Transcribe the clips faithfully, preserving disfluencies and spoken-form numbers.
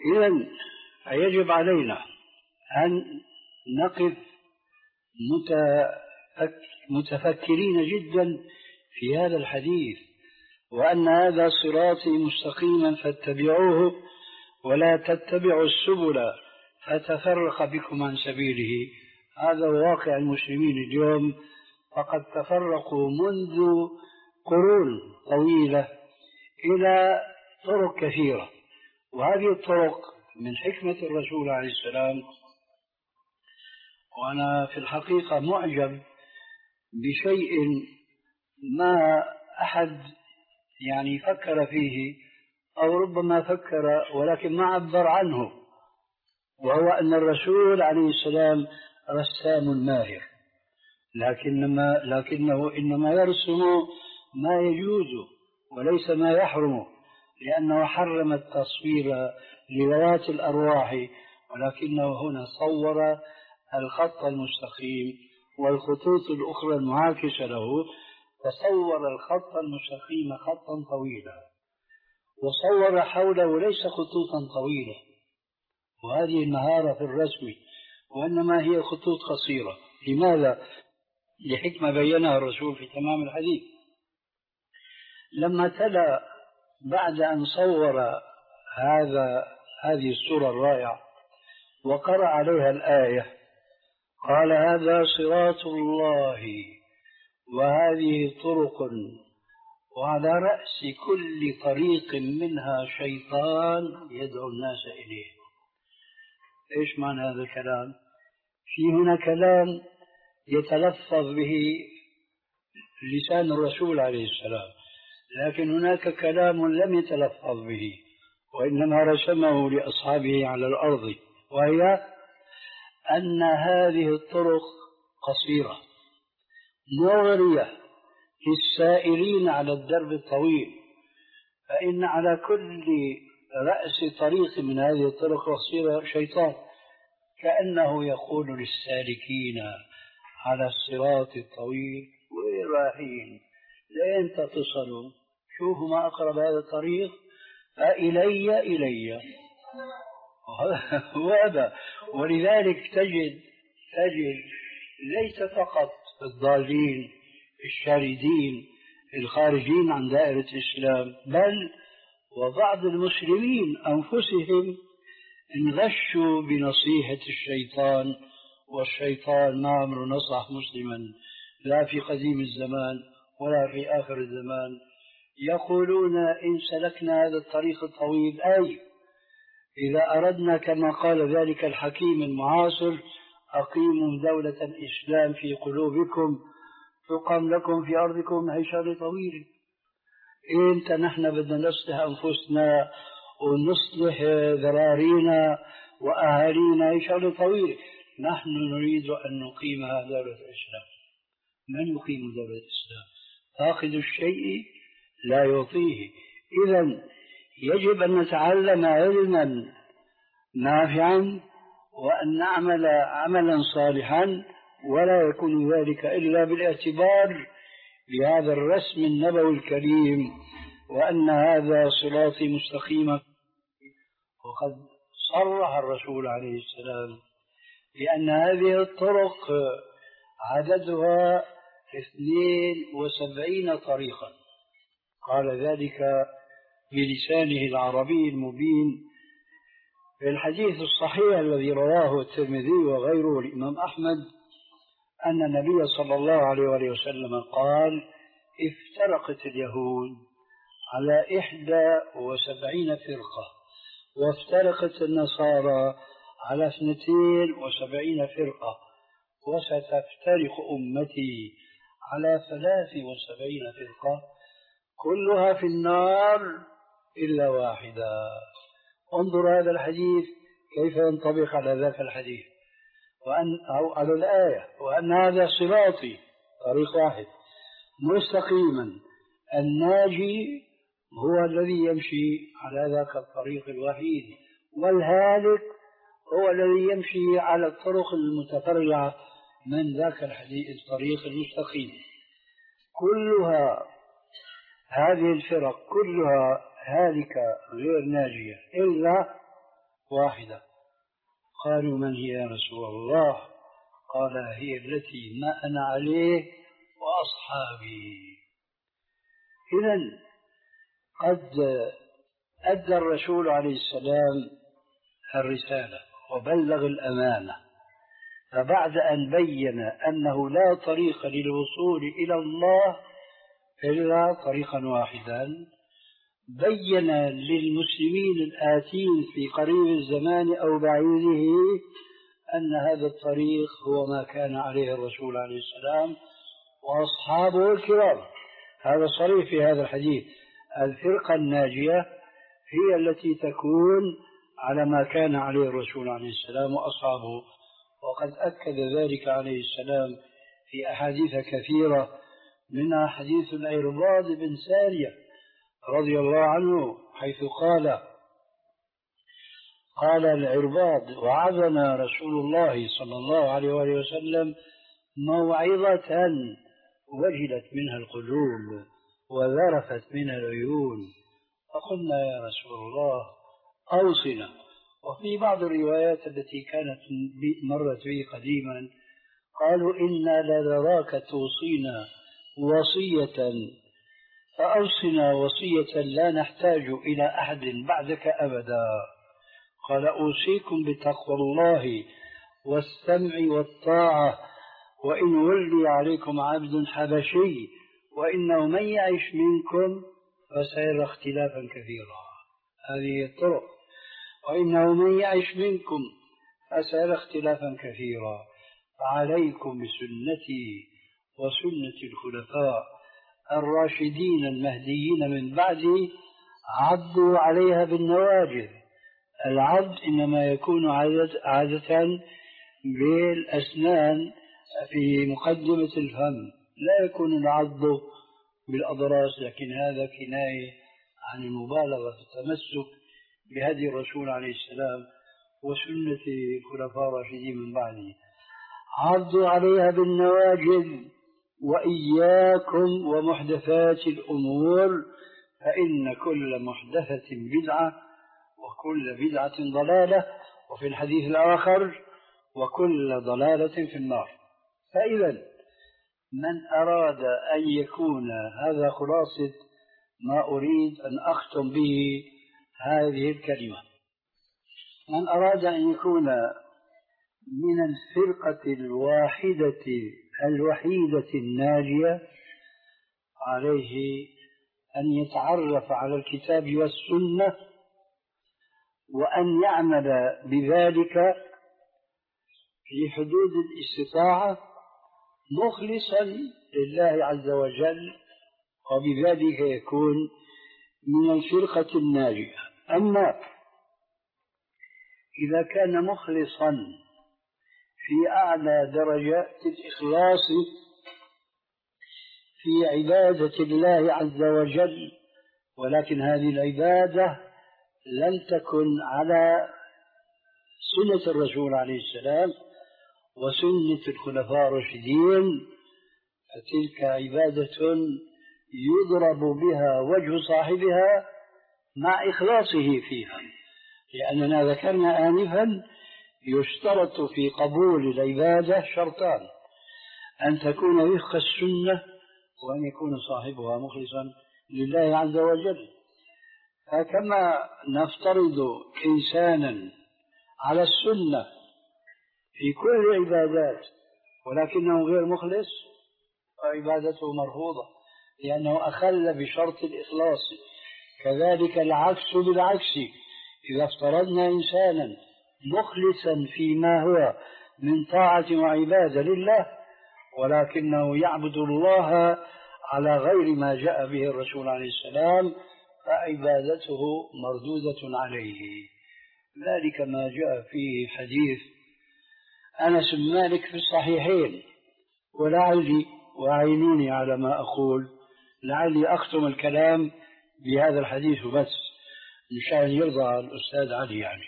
إذن فيجب علينا أن نقف متفكرين جدا في هذا الحديث، وأن هذا صراطي مستقيما فاتبعوه ولا تتبعوا السبل فتفرق بكم عن سبيله. هذا واقع المسلمين اليوم، فقد تفرقوا منذ قرون طويلة إلى طرق كثيرة، وهذه الطرق من حكمة الرسول عليه السلام. وأنا في الحقيقة معجب بشيء ما أحد يعني فكر فيه، أو ربما فكر ولكن ما عبر عنه، وهو أن الرسول عليه السلام رسام ماهر، لكنما لكنه إنما يرسم ما يجوز وليس ما يحرم، لأنه حرم التصوير لذوات الأرواح، ولكنه هنا صور الخط المستقيم والخطوط الأخرى المعاكسة له، فصور الخط المستقيم خطا طويلا وصور حوله ليس خطوطا طويلة، وهذه المهارة في الرسم، وإنما هي خطوط قصيرة. لماذا؟ لحكمة بينها الرسول في تمام الحديث. لما تلا بعد أن صور هذا هذه السورة الرائعة وقرأ عليها الآية، قال: هذا صراط الله وهذه طرق وعلى رأس كل طريق منها شيطان يدعو الناس إليه. إيش معنى هذا الكلام؟ في هنا كلام يتلفظ به لسان الرسول عليه السلام، لكن هناك كلام لم يتلفظ به وإنما رسمه لأصحابه على الأرض، وهي أن هذه الطرق قصيرة مغرية للسائرين على الدرب الطويل، فإن على كل رأس طريق من هذه الطرق القصيرة شيطان، كأنه يقول للسالكين على الصراط الطويل: وين رايحين؟ لين تتصلوا؟ شوفوا ما أقرب هذا الطريق، فإلي إلي وهذا. ولذلك تجد تجد ليس فقط الضالين الشاردين الخارجين عن دائرة الإسلام، بل وبعض المسلمين أنفسهم انغشوا بنصيحة الشيطان، والشيطان ما عمره نصح مسلما لا في قديم الزمان ولا في آخر الزمان. يقولون: إن سلكنا هذا الطريق الطويل، أي إذا أردنا كما قال ذلك الحكيم المعاصر: أقيموا دولة الإسلام في قلوبكم تقام لكم في أرضكم عيشة طويلة. إنت نحن بدنا نصلح أنفسنا ونصلح ذرارينا وأهالينا عيشة طويلة، نحن نريد أن نقيم دولة الإسلام. من يقيم دولة الإسلام؟ فاقد الشيء لا يعطيه. إذن يجب أن نتعلم علما نافعا وأن نعمل عملا صالحا، ولا يكون ذلك إلا بالاعتبار بهذا الرسم النبوي الكريم، وأن هذا صراطي مستقيما. وقد صرح الرسول عليه السلام بأن هذه الطرق عددها اثنين وسبعين طريقا، قال ذلك بلسانه العربي المبين في الحديث الصحيح الذي رواه الترمذي وغيره الإمام أحمد، أن النبي صلى الله عليه وسلم قال: افترقت اليهود على إحدى وسبعين فرقة، وافترقت النصارى على اثنتين وسبعين فرقة، وستفترق أمتي على ثلاث وسبعين فرقة كلها في النار إلا واحدة. انظر هذا الحديث كيف ينطبق على ذاك الحديث، وأن أو على الآية: وأن هذا صراطي، طريق واحد مستقيما، الناجي هو الذي يمشي على ذاك الطريق الوحيد، والهالك هو الذي يمشي على الطرق المتفرعة من ذاك الحديث الطريق المستقيم. كلها هذه الفرق كلها هالكة غير ناجية إلا واحدة. قالوا من هي يا رسول الله؟ قال هي التي ما أنا عليه وأصحابي. إذن قد أدى الرسول عليه السلام الرسالة وبلغ الأمانة، فبعد أن بين أنه لا طريق للوصول إلى الله إلا طريقا واحدا، بين للمسلمين الآتين في قريب الزمان أو بعيده أن هذا الطريق هو ما كان عليه الرسول عليه السلام وأصحابه الكرام. هذا صريح في هذا الحديث، الفرقة الناجية هي التي تكون على ما كان عليه الرسول عليه السلام وأصحابه. وقد أكد ذلك عليه السلام في أحاديث كثيرة، منها حديث العرباض بن سارية رضي الله عنه، حيث قال قال العرباض: وعظنا رسول الله صلى الله عليه وآله وسلم موعظة وجلت منها القلوب وذرفت منها العيون، فقلنا يا رسول الله أوصنا. وفي بعض الروايات التي كانت مرت بي قديما قالوا إنا لنراك توصينا وصية فأوصنا وصية لا نحتاج إلى أحد بعدك أبدا. قال: أوصيكم بتقوى الله والسمع والطاعة، وإن ولي عليكم عبد حبشي وإنه من يعش منكم فسيرى اختلافا كثيرا. هذه الطرق: وإنه من يعش منكم فسيرى اختلافا كثيرا، فعليكم بسنتي وسنة الخلفاء الراشدين المهديين من بعدي، عضوا عليها بالنواجذ. العض إنما يكون عادة بالأسنان في مقدمة الفم، لا يكون العض بالأضراس، لكن هذا كناية عن المبالغة في التمسك بهدي الرسول عليه السلام وسنة الخلفاء الراشدين من بعده. عضوا عليها بالنواجذ، وإياكم ومحدثات الأمور، فإن كل محدثة بدعة وكل بدعة ضلالة، وفي الحديث الآخر: وكل ضلالة في النار. فإذا من أراد أن يكون، هذا خلاصة ما أريد أن أختم به هذه الكلمة، من أراد أن يكون من الفرقة الواحدة الوحيدة الناجية عليه أن يتعرف على الكتاب والسنة، وأن يعمل بذلك في حدود الاستطاعة مخلصا لله عز وجل، وبذلك يكون من الفرقة الناجية. أما إذا كان مخلصا في أعلى درجات الإخلاص في عبادة الله عز وجل، ولكن هذه العبادة لم تكن على سنة الرسول عليه السلام وسنة الخلفاء الراشدين، فتلك عبادة يضرب بها وجه صاحبها مع إخلاصه فيها، لأننا ذكرنا آنفا يشترط في قبول العبادة شرطان: أن تكون وفق السنة، وأن يكون صاحبها مخلصا لله عز وجل. فكما نفترض إنسانا على السنة في كل العبادات ولكنه غير مخلص، فعبادته مرفوضة لأنه أخل بشرط الإخلاص. كذلك العكس بالعكس: إذا افترضنا إنسانا مخلصا فيما هو من طاعة وعبادة لله ولكنه يعبد الله على غير ما جاء به الرسول عليه السلام، فعبادته مردودة عليه. ذلك ما جاء في حديث أنس بن مالك في الصحيحين. ولعلي، وعينوني على ما أقول، لعلي أختم الكلام بهذا الحديث بس مشان يرضى الأستاذ علي. يعني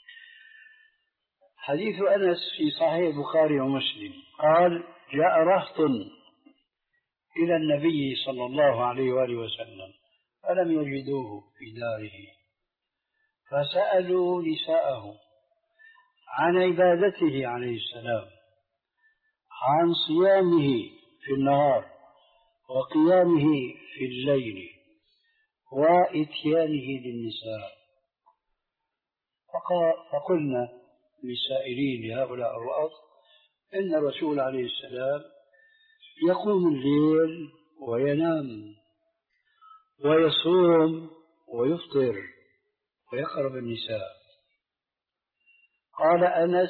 حديث أنس في صحيح البخاري ومسلم قال: جاء رهط إلى النبي صلى الله عليه وآله وسلم فلم يجدوه في داره، فسألوا نساءه عن عبادته عليه السلام، عن صيامه في النهار وقيامه في الليل وإتيانه للنساء. فقلنا للسائلين لهؤلاء الرؤط إن الرسول عليه السلام يقوم الليل وينام ويصوم ويفطر ويقرب النساء. قال أنس: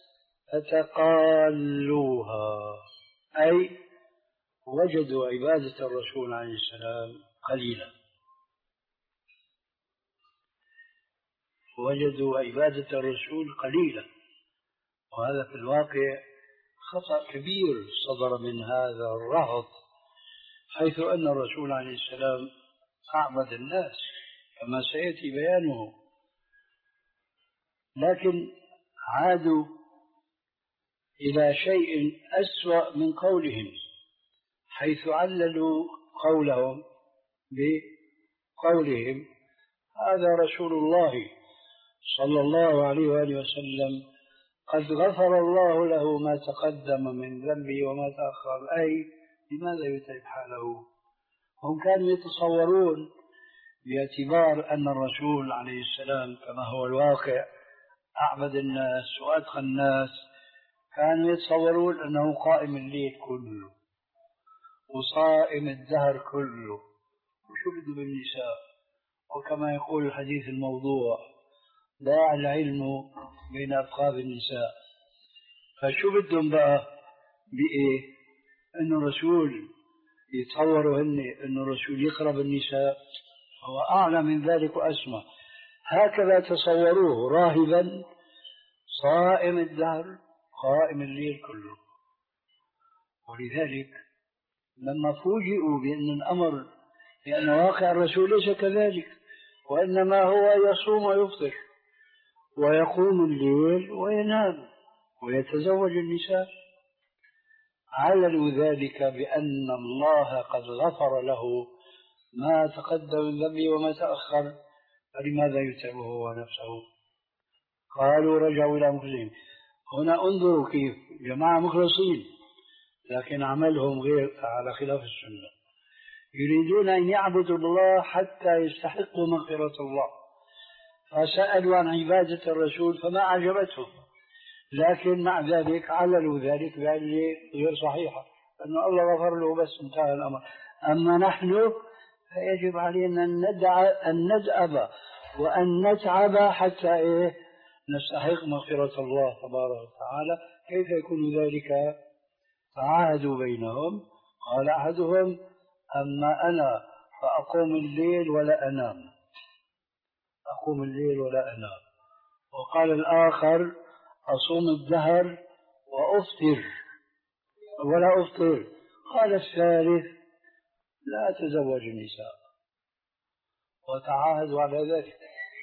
فتقالوها، أي وجدوا عبادة الرسول عليه السلام قليلا، وجدوا عبادة الرسول قليلا. وهذا في الواقع خطأ كبير صدر من هذا الرهط، حيث أن الرسول عليه السلام أعبد الناس كما سيأتي بيانه، لكن عادوا إلى شيء أسوأ من قولهم، حيث عللوا قولهم بقولهم: هذا رسول الله صلى الله عليه وآله وسلم قد غفر الله له ما تقدم من ذنبه وما تأخر، أي لماذا يتعب حاله؟ هم كانوا يتصورون باعتبار أن الرسول عليه السلام كما هو الواقع أعبد الناس وأتقى الناس، كانوا يتصورون أنه قائم الليل كله وصائم الدهر كله، وشو بده بالنساء، وكما يقول الحديث الموضوع: ضاع العلم بين أبقاب النساء. فشو بدهم بقى بإيه؟ أن الرسول يتصوروا هن أن الرسول يقرب النساء؟ هو أعلى من ذلك وأسمى. هكذا تصوروه راهبا صائم الدهر قائم الليل كله. ولذلك لما فوجئوا بأن الأمر لأن واقع الرسول ليس كذلك، وإنما هو يصوم ويفطر ويقوم الليل وينام ويتزوج النساء، عللوا ذلك بأن الله قد غفر له ما تقدم من ذنبه وما تأخر، فلماذا يتعبه هو نفسه؟ قالوا رجعوا إلى أنفسهم. هنا انظروا كيف جماعة مخلصين، لكن عملهم غير على خلاف السنة، يريدون أن يعبدوا الله حتى يستحقوا مغفرة الله، فسألوا عن عبادة الرسول فما عجبتهم، لكن مع ذلك عللوا ذلك بعلة غير صحيحة، أن الله غفر له بس انتهى الأمر. أما نحن فيجب علينا أن ندعى أن ندأب وأن نتعب حتى إيه نستحق مغفرة الله تبارك وتعالى. كيف يكون ذلك؟ فعاهدوا بينهم. قال أحدهم: أما أنا فأقوم الليل ولا أنام، أقوم الليل ولا أنام. وقال الآخر: أصوم الدهر وأفطر ولا أفطر. قال الثالث: لا أتزوج النساء. وتعاهدوا على ذلك،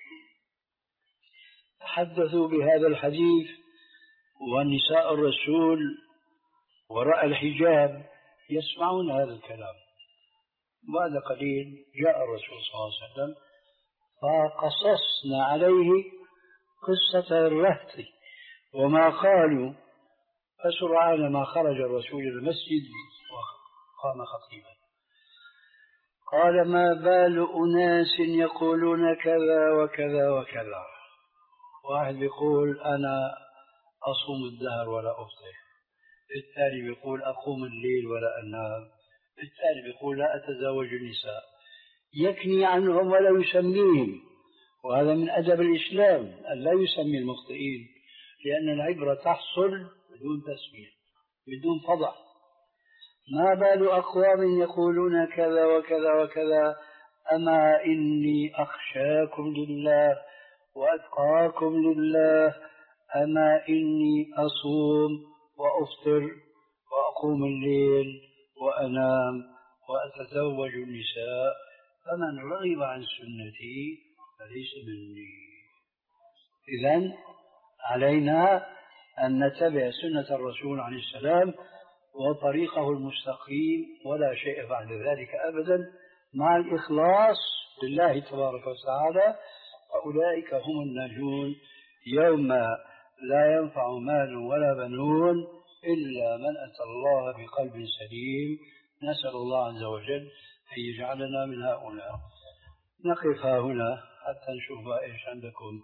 تحدثوا بهذا الحديث ونساء الرسول وراء الحجاب يسمعون هذا الكلام. بعد قليل جاء الرسول صلى الله عليه وسلم فقصصنا عليه قصة الرهط وما قالوا، فسرعان ما خرج الرسول إلى المسجد وقام خطيبا قال: ما بال أناس يقولون كذا وكذا وكذا. واحد بيقول أنا أصوم الدهر ولا أفطر، الثاني بيقول أقوم الليل ولا أنام، الثاني بيقول لا أتزوج النساء، يكني عنهم ولا يسميهم. وهذا من أدب الإسلام أن لا يسمي المخطئين، لأن العبرة تحصل بدون تسمية بدون فضح. ما بال أقوام يقولون كذا وكذا وكذا، أما إني أخشاكم لله وأتقاكم لله، أما إني أصوم وأفطر وأقوم الليل وأنام وأتزوج النساء، فمن رغب عن سنتي فليس مني. إذن علينا أن نتبع سنة الرسول عليه السلام وطريقه المستقيم، ولا شيء بعد ذلك أبدا، مع الإخلاص لله تبارك وتعالى، فأولئك هم الناجون يوم لا ينفع مال ولا بنون إلا من أتى الله بقلب سليم. نسأل الله عز وجل أن يجعلنا من هؤلاء. نقف هنا حتى نشوف إيش عندكم.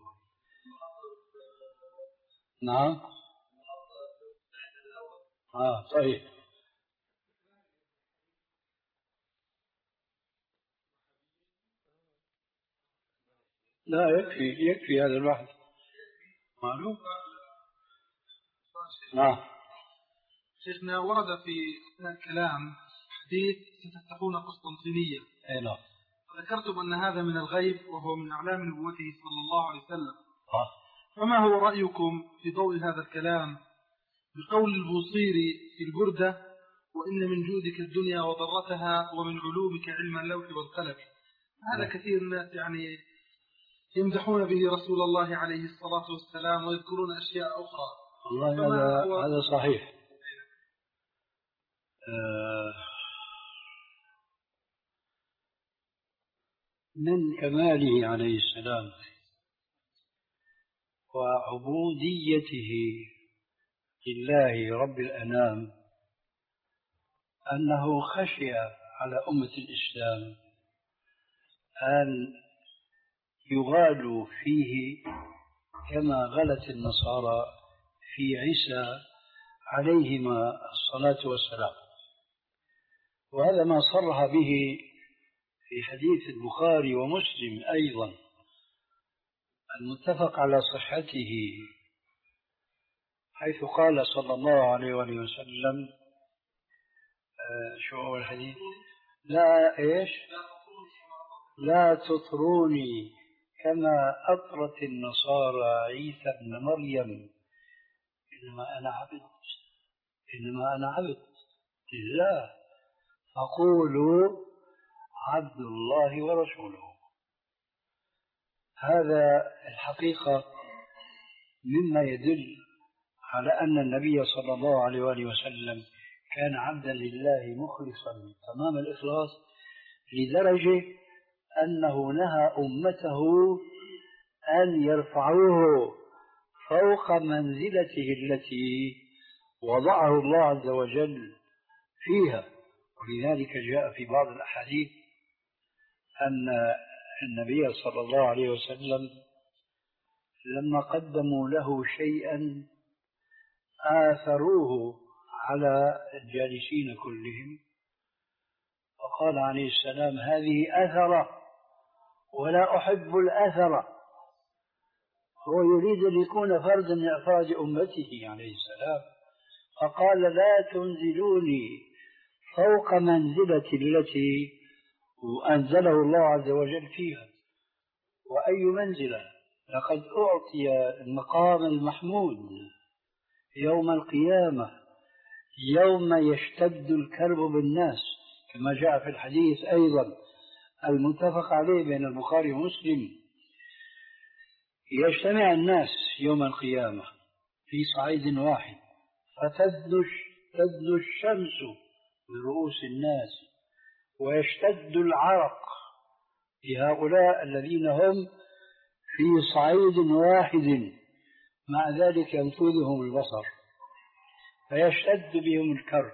نعم. آه طيب. لا يكفي يكفي هذا الواحد معلوم. نعم. شيخنا ورد في أثناء الكلام حديث ستفتحون قسطنطينية. أي نعم. ذكرتم أن هذا من الغيب وهو من أعلام نبوته صلى الله عليه وسلم. آه. فما هو رأيكم في ضوء هذا الكلام بقول البوصيري في البردة: وإن من جودك الدنيا وضرتها ومن علومك علم اللوح والقلم. هذا كثير الناس يعني يمدحون به رسول الله عليه الصلاة والسلام ويذكرون أشياء أخرى. والله هذا هو... هذا صحيح. آه من كماله عليه السلام وعبوديته لله رب الأنام أنه خشي على أمة الإسلام أن يغالوا فيه كما غلت النصارى في عيسى عليهما الصلاة والسلام. وهذا ما صرح به في حديث البخاري ومسلم أيضا المتفق على صحته، حيث قال صلى الله عليه وآله وسلم آه شو هو الحديث؟ لا إيش؟ لا تطروني كما أطرت النصارى عيسى ابن مريم، إنما أنا عبد إنما أنا عبد لله فقولوا عبد الله ورسوله. هذا الحقيقة مما يدل على أن النبي صلى الله عليه وآله وسلم كان عبدا لله مخلصا تمام الإخلاص، لدرجة أنه نهى أمته أن يرفعوه فوق منزلته التي وضعه الله عز وجل فيها. ولذلك جاء في بعض الأحاديث أن النبي صلى الله عليه وسلم لما قدموا له شيئا آثروه على الجالسين كلهم، فقال عليه السلام: هذه أثرة ولا أحب الأثرة. هو يريد أن يكون فردا من أفراد أمته عليه السلام، فقال: لا تنزلوني فوق منزلتي التي أنزله الله عز وجل فيها. وأي منزلة؟ لقد أعطي المقام المحمود يوم القيامة، يوم يشتد الكرب بالناس، كما جاء في الحديث أيضا المتفق عليه بين البخاري ومسلم: يجتمع الناس يوم القيامة في صعيد واحد فتدنو الشمس من رؤوس الناس ويشتد العرق لهؤلاء الذين هم في صعيد واحد، مع ذلك ينفذهم البصر فيشتد بهم الكرب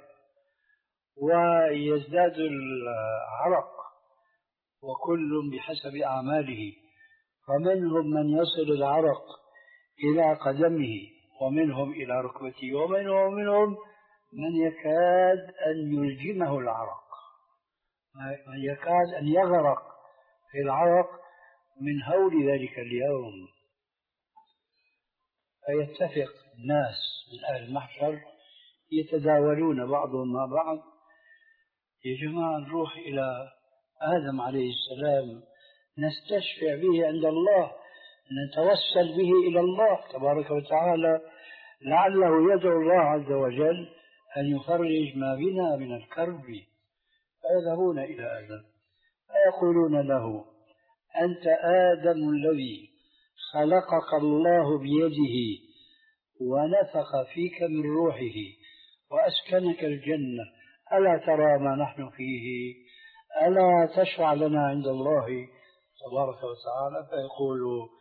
ويزداد العرق، وكل بحسب أعماله. فمنهم من يصل العرق إلى قدمه، ومنهم إلى ركبته، ومنهم منهم من يكاد أن يلجمه العرق، من يكاد أن يغرق في العرق من هول ذلك اليوم. فيتفق الناس من أهل المحشر يتداولون بعضهم مع بعض: يا جماعة نروح إلى آدم عليه السلام نستشفع به عند الله، نتوسل به إلى الله تبارك وتعالى لعله يدعو الله عز وجل أن يفرج ما بنا من الكرب. فيذهبون إلى آدم فيقولون له: أنت آدم الذي خلقك الله بيده ونفخ فيك من روحه وأسكنك الجنة، ألا ترى ما نحن فيه؟ ألا تشفع لنا عند الله تبارك وتعالى؟ فيقول: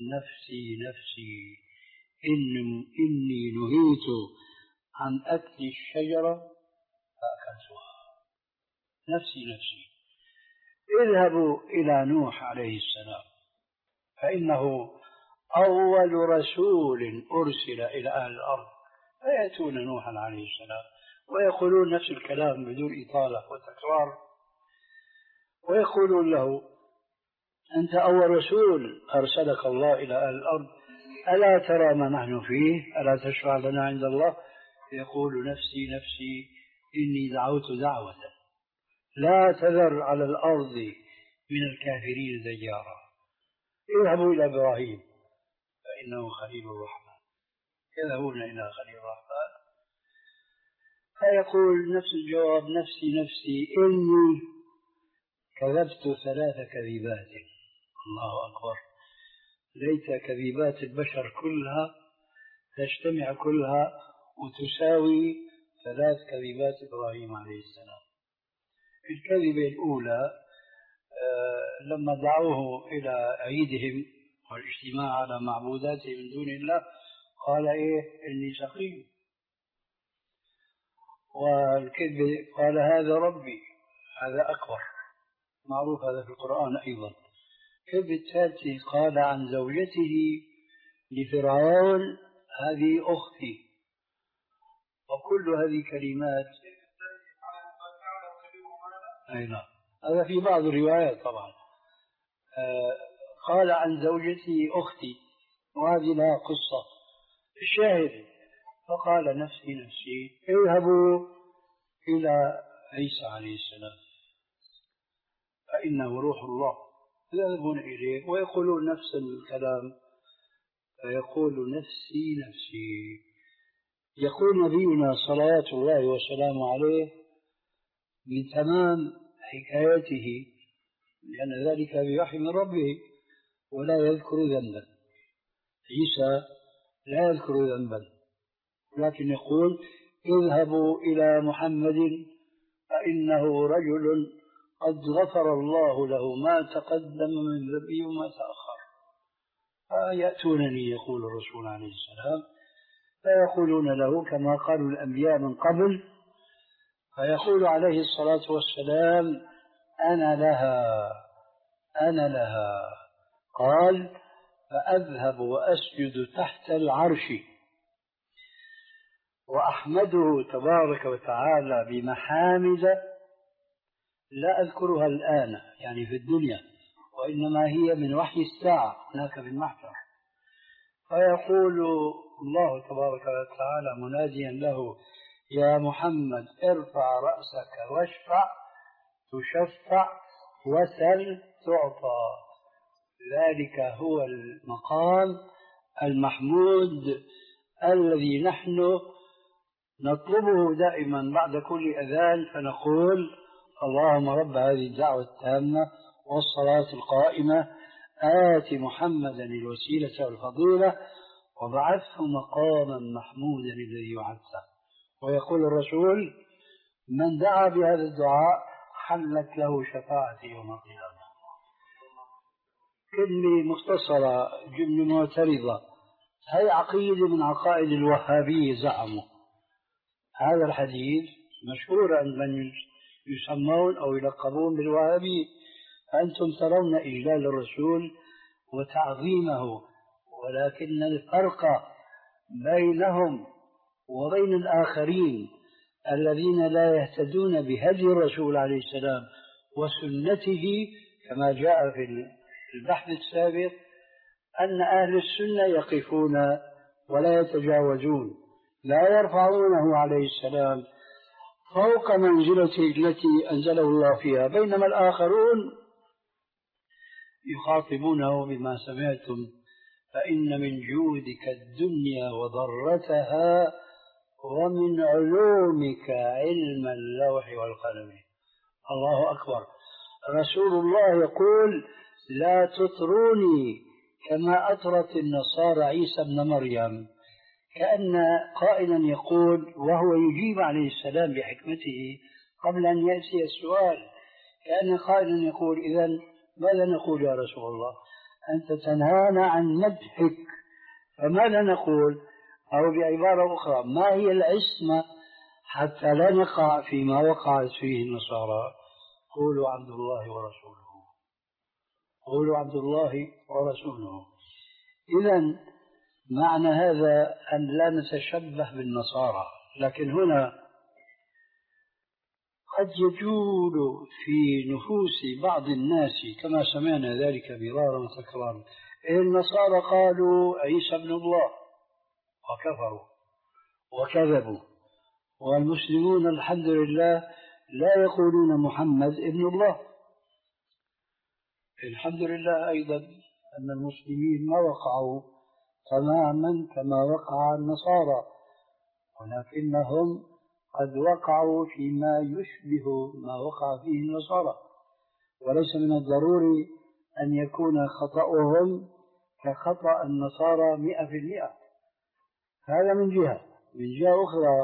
نفسي نفسي إن إني نهيت عن أكل الشجرة فأكلتها. نفسي نفسي. اذهبوا إلى نوح عليه السلام فإنه أول رسول أرسل إلى أهل الأرض، فيأتون نوحا عليه السلام ويقولون نفس الكلام بدون إطالة وتكرار، ويقولون له أنت أول رسول أرسلك الله إلى أهل الأرض، ألا ترى ما نحن فيه؟ ألا تشفع لنا عند الله؟ يقول نفسي نفسي إني دعوت دعوة لا تذر على الأرض من الكافرين ديارا. اذهبوا إلى إبراهيم فإنه خليل الرحمن. يذهبون إلى خليل الرحمن فيقول نفس الجواب نفسي نفسي إني كذبت ثلاث كذبات. الله أكبر. ليت كذبات البشر كلها تجتمع كلها وتساوي ثلاث كذبات إبراهيم عليه السلام. الكذبة الأولى آه لما دعوه إلى عيدهم والاجتماع على معبوداتهم من دون الله قال إيه إني سقيم. والكذبة قال هذا ربي، هذا أكبر، معروف هذا في القرآن أيضا. الكذبة الثالثة قال عن زوجته لفرعون هذه أختي. وكل هذه كلمات أي نعم، هذا في بعض الروايات طبعا. آه قال عن زوجتي أختي، وهذه لها قصة. الشاهد فقال نفسي نفسي. اذهبوا إلى عيسى عليه السلام فإنه روح الله. يذهبون إليه ويقولون نفس الكلام، فيقول نفسي نفسي. يقول نبينا صلوات الله وسلامه عليه من تمام حكايته، لأن ذلك بوحي من ربه، ولا يذكر ذنبا. عيسى لا يذكر ذنبا، لكن يقول اذهبوا إلى محمد فإنه رجل قد غفر الله له ما تقدم من ذنبه وما تأخر. فيأتونني يقول الرسول عليه السلام فيقولون له كما قالوا الأنبياء من قبل، فيقول عليه الصلاة والسلام أنا لها أنا لها. قال فأذهب وأسجد تحت العرش وأحمده تبارك وتعالى بمحامد لا أذكرها الآن يعني في الدنيا، وإنما هي من وحي الساعة هناك في المحشر. فيقول الله تبارك وتعالى مناديا له يا محمد ارفع رأسك واشفع تشفع وسل تعطى. ذلك هو المقام المحمود الذي نحن نطلبه دائما بعد كل أذان، فنقول اللهم رب هذه الدعوة التامة والصلاة القائمة آت محمدا الوسيلة والفضيلة وبعثه مقاما محمودا الذي وعدته. ويقول الرسول من دعا بهذا الدعاء حلت له شفاعتي يوم القيامة. كلمة مختصرة جملة معترضة. هي عقيدة من عقائد الوهابية زعموا. هذا الحديث مشهور عند من يسمون أو يلقبون بالوهابية. أنتم ترون إجلال الرسول وتعظيمه، ولكن الفرق بينهم وبين الآخرين الذين لا يهتدون بهدي الرسول عليه السلام وسنته كما جاء في البحث السابق أن أهل السنة يقفون ولا يتجاوزون، لا يرفعونه عليه السلام فوق منزلته التي أنزله الله فيها، بينما الآخرون يخاطبونه بما سمعتم فإن من جودك الدنيا وضرتها ومن علومك علم اللوح والقلم. الله أكبر. رسول الله يقول لا تطروني كما أطرت النصارى عيسى ابن مريم، كأن قائلا يقول وهو يجيب عليه السلام بحكمته قبل أن يأتي السؤال، كأن قائلا يقول إذن ماذا نقول يا رسول الله؟ أنت تنهانا عن مدحك، فماذا نقول؟ أو بعبارة أخرى، ما هي العصمة حتى لا نقع فيما وقعت فيه النصارى؟ قولوا عبد الله ورسوله، قولوا عبد الله ورسوله. إذن معنى هذا أن لا نتشبه بالنصارى، لكن هنا قد يجول في نفوس بعض الناس كما سمعنا ذلك مرارا وتكرارا، النصارى قالوا عيسى ابن الله وكفروا وكذبوا، والمسلمون الحمد لله لا يقولون محمد ابن الله. الحمد لله أيضا أن المسلمين ما وقعوا تماما كما وقع النصارى، ولكنهم قد وقعوا فيما يشبه ما وقع فيه النصارى، وليس من الضروري أن يكون خطأهم كخطأ النصارى مئة في المئة. هذا من جهة. من جهة أخرى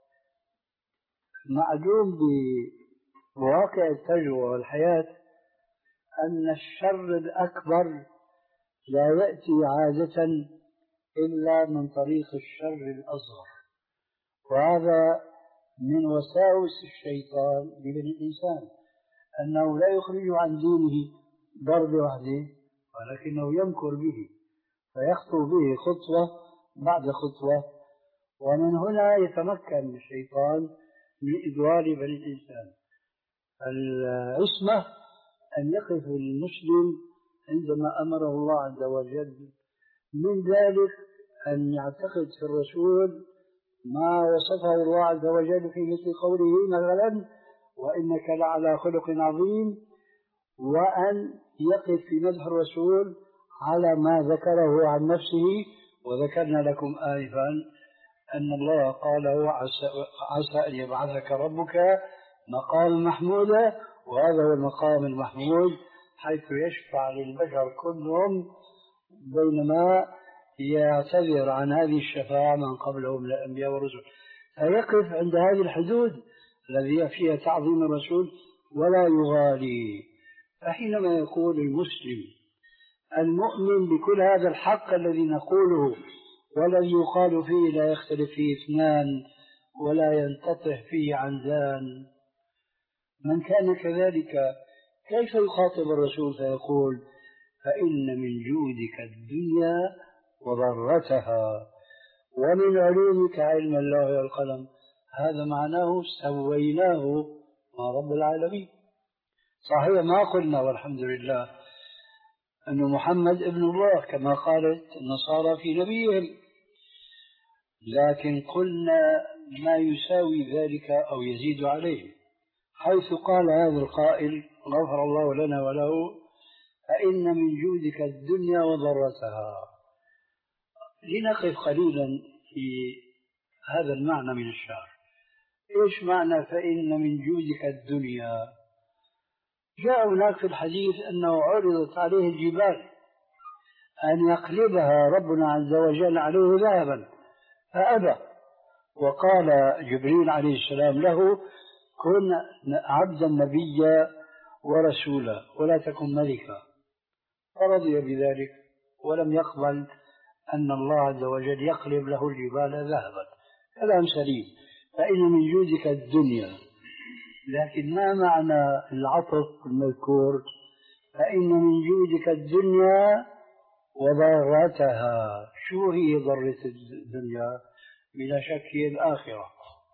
معلوم بواقع التجربة والحياة أن الشر الأكبر لا يأتي عادة إلا من طريق الشر الأصغر، وهذا من وساوس الشيطان لبني الإنسان، أنه لا يخرج عن دينه ضربة واحدة، ولكنه يمكر به فيخطو به خطوة بعد خطوة، ومن هنا يتمكن الشيطان من إضلال بني الإنسان. العصمة أن يقف المسلم عندما أمره الله عز وجل، من ذلك أن يعتقد في الرسول ما وصفه الله عز وجل في مثل قوله مثلا وإنك لعلى خلق عظيم، وأن يقف في مدح الرسول على ما ذكره عن نفسه. وذكرنا لكم آنفا أن الله قال عسى, عسى أن يبعثك ربك مقام محمودا، وهذا هو المقام المحمود حيث يشفع للبشر كلهم، بينما يعتذر عن هذه الشفاعة من قبلهم من الأنبياء والرسل، فيقف عند هذه الحدود الذي فيها تعظيم الرسول ولا يغالي. فحينما يقول المسلم المؤمن بكل هذا الحق الذي نقوله والذي يقال فيه لا يختلف فيه اثنان ولا ينتطه فيه عنزان، من كان كذلك كيف يخاطب الرسول فيقول فإن من جودك الدنيا وضرتها ومن علومك علم الله والقلم؟ هذا معناه سويناه مع رب العالمين. صحيح ما قلنا والحمد لله أن محمد ابن الله كما قالت النصارى في نبيهم، لكن قلنا ما يساوي ذلك أو يزيد عليه، حيث قال هذا القائل غفر الله لنا وله فإن من جودك الدنيا وضرتها. لنقف قليلا في هذا المعنى من الشعر. إيش معنى فإن من جودك الدنيا؟ جاء هناك في الحديث أنه عرضت عليه الجبال أن يقلبها ربنا عز وجل عليه ذهبا فأبى، وقال جبريل عليه السلام له كن عبدا نبيا ورسولا ولا تكن ملكا، فرضي بذلك ولم يقبل أن الله عز وجل يقلب له الجبال ذهبا. كلام سليم. فإن من جودك الدنيا، لكن ما معنى العطف المذكور فإن من جودك الدنيا وضرتها؟ شو هي ضرة الدنيا؟ بلا شك هي الآخرة.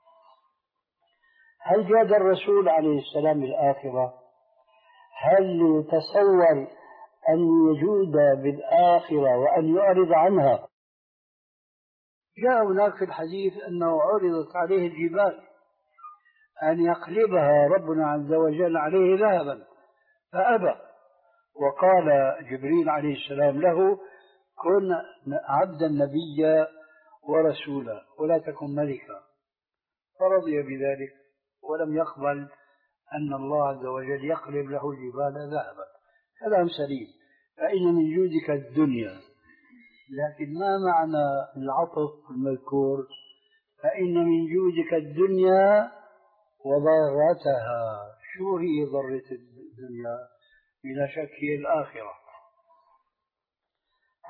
هل جاد الرسول عليه السلام الآخرة؟ هل يتصور أن يجود بالآخرة وأن يعرض عنها؟ جاء هناك في الحديث أنه عرضت عليه الجبال أن يقلبها ربنا عز وجل عليه ذهبا فأبى، وقال جبريل عليه السلام له كن عبدا نبيا ورسولا ولا تكن ملكا، فرضي بذلك ولم يقبل أن الله عز وجل يقلب له الجبال ذهبا. كلام سليم. فإن من جودك الدنيا، لكن ما معنى العطف المذكور فإن من جودك الدنيا وضرتها؟ شو هي ضرة الدنيا؟ بلا شك هي الآخرة.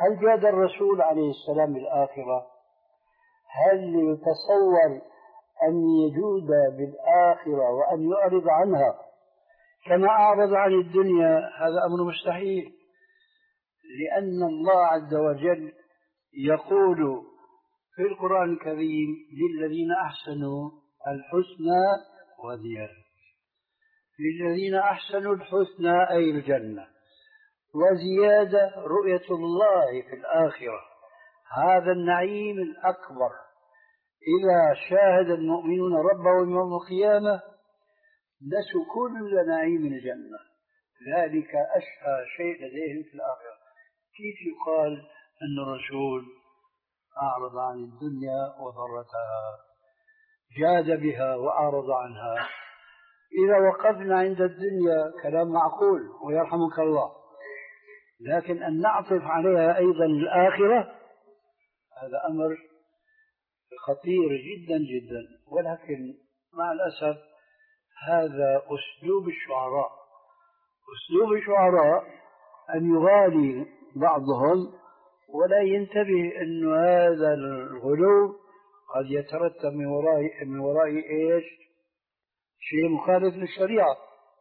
هل جاد الرسول عليه السلام بالآخرة؟ هل يتصور أن يجود بالآخرة وأن يعرض عنها كما أعرض عن الدنيا؟ هذا أمر مستحيل، لأن الله عز وجل يقول في القرآن الكريم للذين أحسنوا الحسنى وزيادة. للذين أحسنوا الحسنى أي الجنة، وزيادة رؤية الله في الآخرة، هذا النعيم الأكبر. إذا شاهد المؤمنون ربهم يوم القيامة نسوا كل نعيم الجنة، ذلك أشهى شيء لديهم في الآخرة. كيف يقال أن الرسول أعرض عن الدنيا وضرتها، جاد بها وأعرض عنها؟ إذا وقفنا عند الدنيا كلام معقول ويرحمك الله، لكن أن نعطف عليها أيضا الآخرة هذا أمر خطير جدا جدا. ولكن مع الأسف هذا أسلوب الشعراء. أسلوب الشعراء أن يغالي بعضهم ولا ينتبه أن هذا الغلو قد يترتب من وراء من وراء إيش؟ شيء مخالف للشريعة.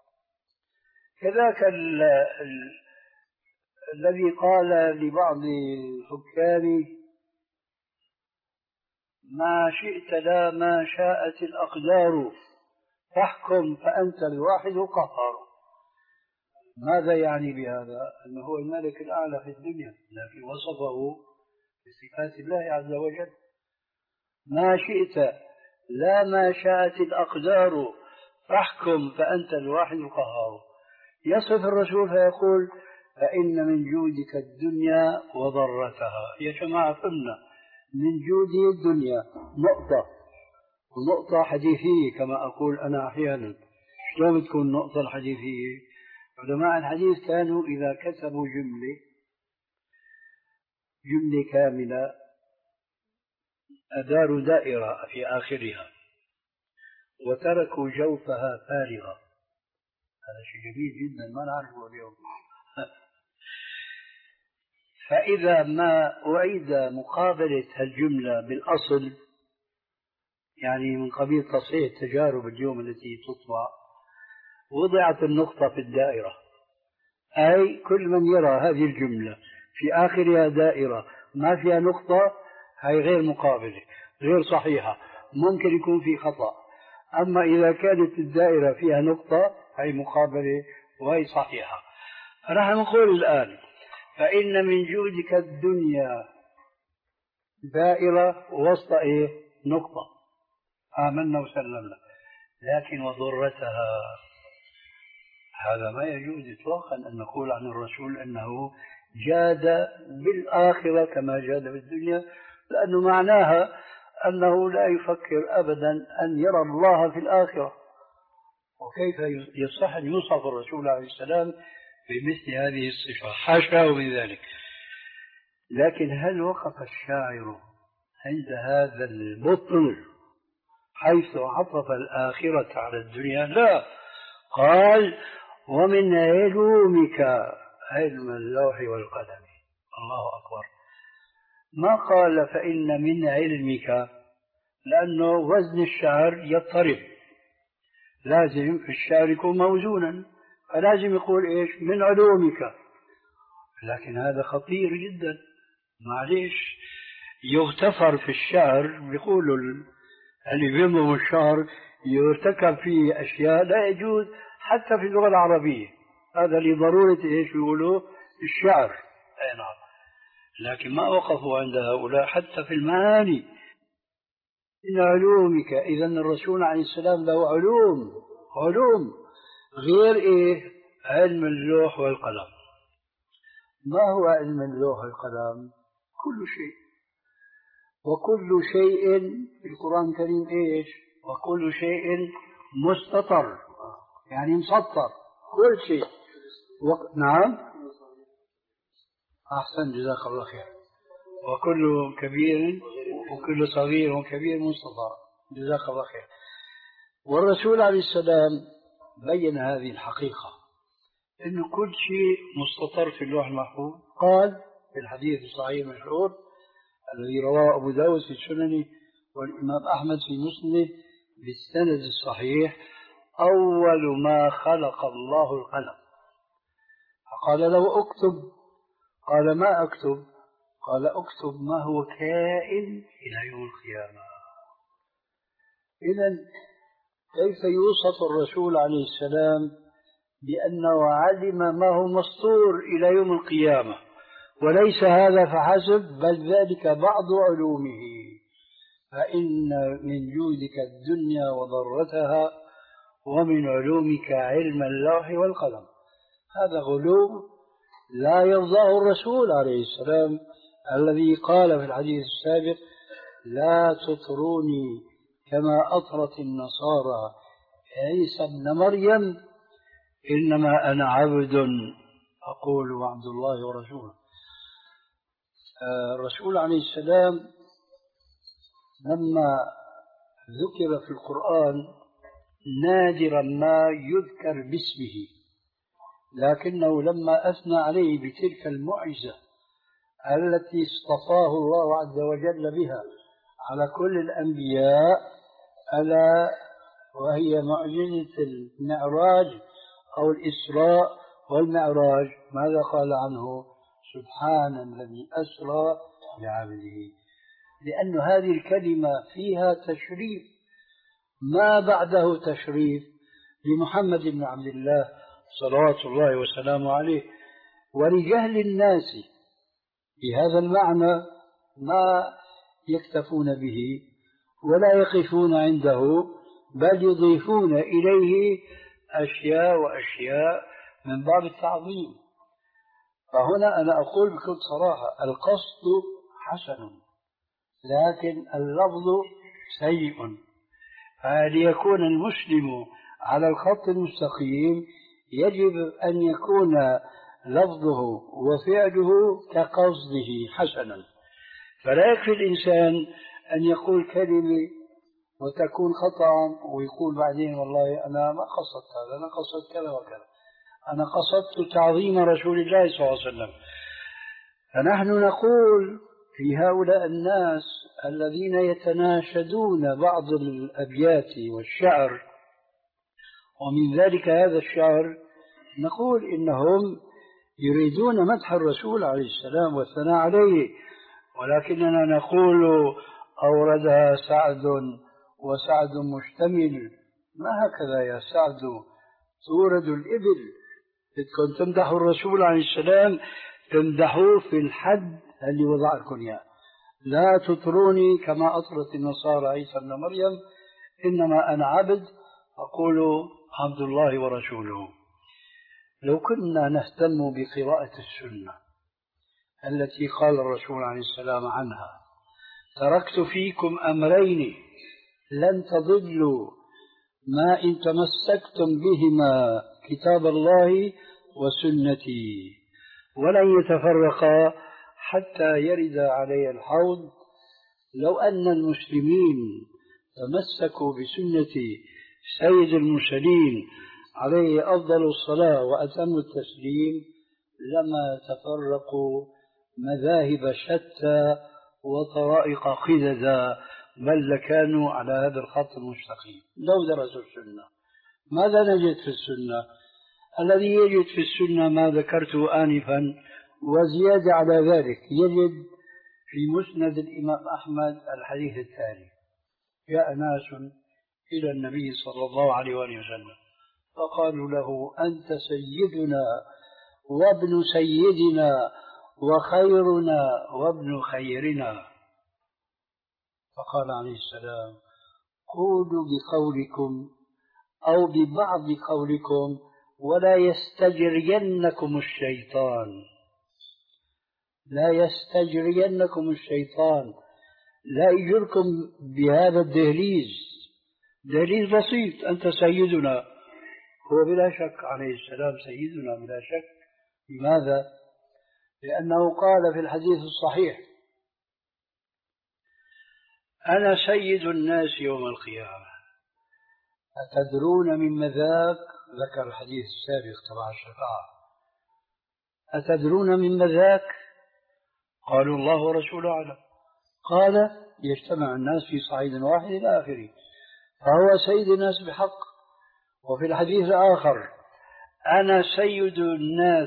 كذاك ال ال الذي قال لبعض الحكام ما شئت لا ما شاءت الأقدار فاحكم فأنت الواحد القهار. ماذا يعني بهذا؟ أنه هو الملك الأعلى في الدنيا، لكن وصفه بصفات الله عز وجل. ما شئت لا ما شاءت الأقدار فاحكم فأنت الواحد القهار. يصف الرسول فيقول فإن من جودك الدنيا وضرتها. يا جماعة قلنا من جوده الدنيا نقطة، ونقطة حديثية كما أقول أنا أحيانا. شلون بتكون نقطة الحديثية؟ علماء الحديث كانوا إذا كتبوا جملة جملة كاملة أداروا دائرة في آخرها وتركوا جوفها فارغة. هذا شيء جميل جدا ما نعرفه اليوم. فإذا ما أعيد مقابلة الجملة بالأصل، يعني من قبيل تصحيح التجارب اليوم التي تطبع، وضعت النقطة في الدائرة، أي كل من يرى هذه الجملة في آخرها دائرة ما فيها نقطة هي غير مقابلة، غير صحيحة، ممكن يكون في خطأ. أما إذا كانت الدائرة فيها نقطة هي مقابلة وهي صحيحة. نحن نقول الآن فإن من جودك الدنيا دائرة وسط إيه؟ نقطة، آمنا وسلمنا. لكن وضرتها هذا ما يجوز إطلاقا أن نقول عن الرسول أنه جاد بالآخرة كما جاد بالدنيا، لأنه معناها أنه لا يفكر أبدا أن يرى الله في الآخرة. وكيف يصح أن يوصف الرسول عليه السلام بمثل هذه الصفة؟ حاشاه من ذلك. لكن هل وقف الشاعر عند هذا البطل حيث عطف الآخرة على الدنيا؟ لا، قال ومن علومك علم اللوح والقلم. الله أكبر. ما قال فإن من علمك، لأنه وزن الشعر يضطرب، لازم في الشعر يكون موزونا، فلازم يقول إيش؟ من علومك. لكن هذا خطير جدا، معليش يغتفر في الشعر. بيقولوا اللي بينظم الشعر يرتكب فيه أشياء لا يجوز حتى في اللغة العربية، هذا لضرورة إيش يقولوا الشعر. أي نعم. لكن ما وقفوا عند هؤلاء حتى في المعاني. من علومك، إذا الرسول عليه السلام له علوم، علوم غير إيه؟ علم اللوح والقلم. ما هو علم اللوح والقلم؟ كل شيء، وكل شيء في القرآن الكريم إيش؟ وكل شيء مستطر، يعني مسطر، كل شيء. و... نعم، أحسن، جزاك الله خير. وكل كبير وكل صغير وكبير مستطر، جزاك الله خير. والرسول عليه السلام بين هذه الحقيقة، إنه كل شيء مستطر في اللوح المحفوظ. قال في الحديث الصحيح المشهور الذي رواه أبو داود في سننه والإمام أحمد في مسنده بالسند الصحيح: أول ما خلق الله القلم، فقال له اكتب، قال ما أكتب؟ قال اكتب ما هو كائن إلى يوم القيامة. إذن كيف يوصف الرسول عليه السلام بأنه علم ما هو مسطور إلى يوم القيامة؟ وليس هذا فحسب، بل ذلك بعض علومه، فإن من جودك الدنيا وضرتها ومن علومك علم اللوح والقلم. هذا غلو لا يرضاه الرسول عليه السلام الذي قال في الحديث السابق: لا تطروني كما أطرت النصارى عيسى ابن مريم، إنما أنا عبد أقول عبد الله ورسوله. الرسول عليه السلام لما ذكر في القرآن نادرا ما يذكر باسمه، لكنه لما أثنى عليه بتلك المعجزة التي اصطفاه الله عز وجل بها على كل الأنبياء، ألا وهي معجزة المعراج أو الإسراء والمعراج، ماذا قال عنه؟ سبحان الذي أسرى بعبده. لأن هذه الكلمة فيها تشريف ما بعده تشريف لمحمد بن عبد الله صلوات الله وسلامه عليه. ولجهل الناس بهذا المعنى ما يكتفون به ولا يقفون عنده، بل يضيفون إليه أشياء وأشياء من باب التعظيم. فهنا أنا أقول بكل صراحة: القصد حسن لكن اللفظ سيء. فليكون المسلم على الخط المستقيم يجب أن يكون لفظه وفعله كقصده حسنا. فلا يكفي الإنسان أن يقول كلمة وتكون خطأ ويقول بعدين والله أنا ما قصدت هذا، أنا قصدت كذا وكذا، أنا قصدت تعظيم رسول الله صلى الله عليه وسلم. فنحن نقول في هؤلاء الناس الذين يتناشدون بعض الأبيات والشعر، ومن ذلك هذا الشعر، نقول إنهم يريدون مدح الرسول عليه السلام والثناء عليه، ولكننا نقول أوردها سعد وسعد مشتمل. ما هكذا يا سعد تورد الإبل؟ بدكم تمدحوا الرسول عليه السلام تمدحوه في الحد اللي وضع لكم إياه. لا تطروني كما أطرت النصارى عيسى ابن مريم، إنما أنا عبد أقول عبد الله ورسوله. لو كنا نهتم بقراءة السنة التي قال الرسول عليه السلام عنها: تركت فيكم أمرين لن تضلوا ما إن تمسكتم بهما، كتاب الله وسنتي، ولن يتفرقا حتى يرد علي الحوض. لو أن المسلمين تمسكوا بسنة سيد المرسلين عليه أفضل الصلاة وأتم التسليم لما تفرقوا مذاهب شتى وطرائق قددا، بل لكانوا على هذا الخط المستقيم لو درسوا السنة. ماذا نجد في السنة؟ الذي يجد في السنة ما ذكرته آنفا، وزيادة على ذلك يجد في مسند الإمام أحمد الحديث التالي: جاء ناس إلى النبي صلى الله عليه وآله وسلم فقالوا له: أنت سيدنا وابن سيدنا وخيرنا وابن خيرنا. فقال عليه السلام: قولوا بقولكم أو ببعض قولكم ولا يستجرينكم الشيطان، لا يستجرينكم الشيطان، لا يجركم بهذا الدهليز، دهليز بسيط. أنت سيدنا، هو بلا شك عليه السلام سيدنا بلا شك. لماذا؟ لأنه قال في الحديث الصحيح: أنا سيد الناس يوم القيامة. أتدرون من ذاك؟ ذكر الحديث السابق تبع الشفاعة. أتدرون من ذاك؟ قالوا الله ورسوله أعلم. قال يجتمع الناس في صعيد واحد إلى آخره، فهو سيد الناس بحق. وفي الحديث الآخر أنا سيد الناس،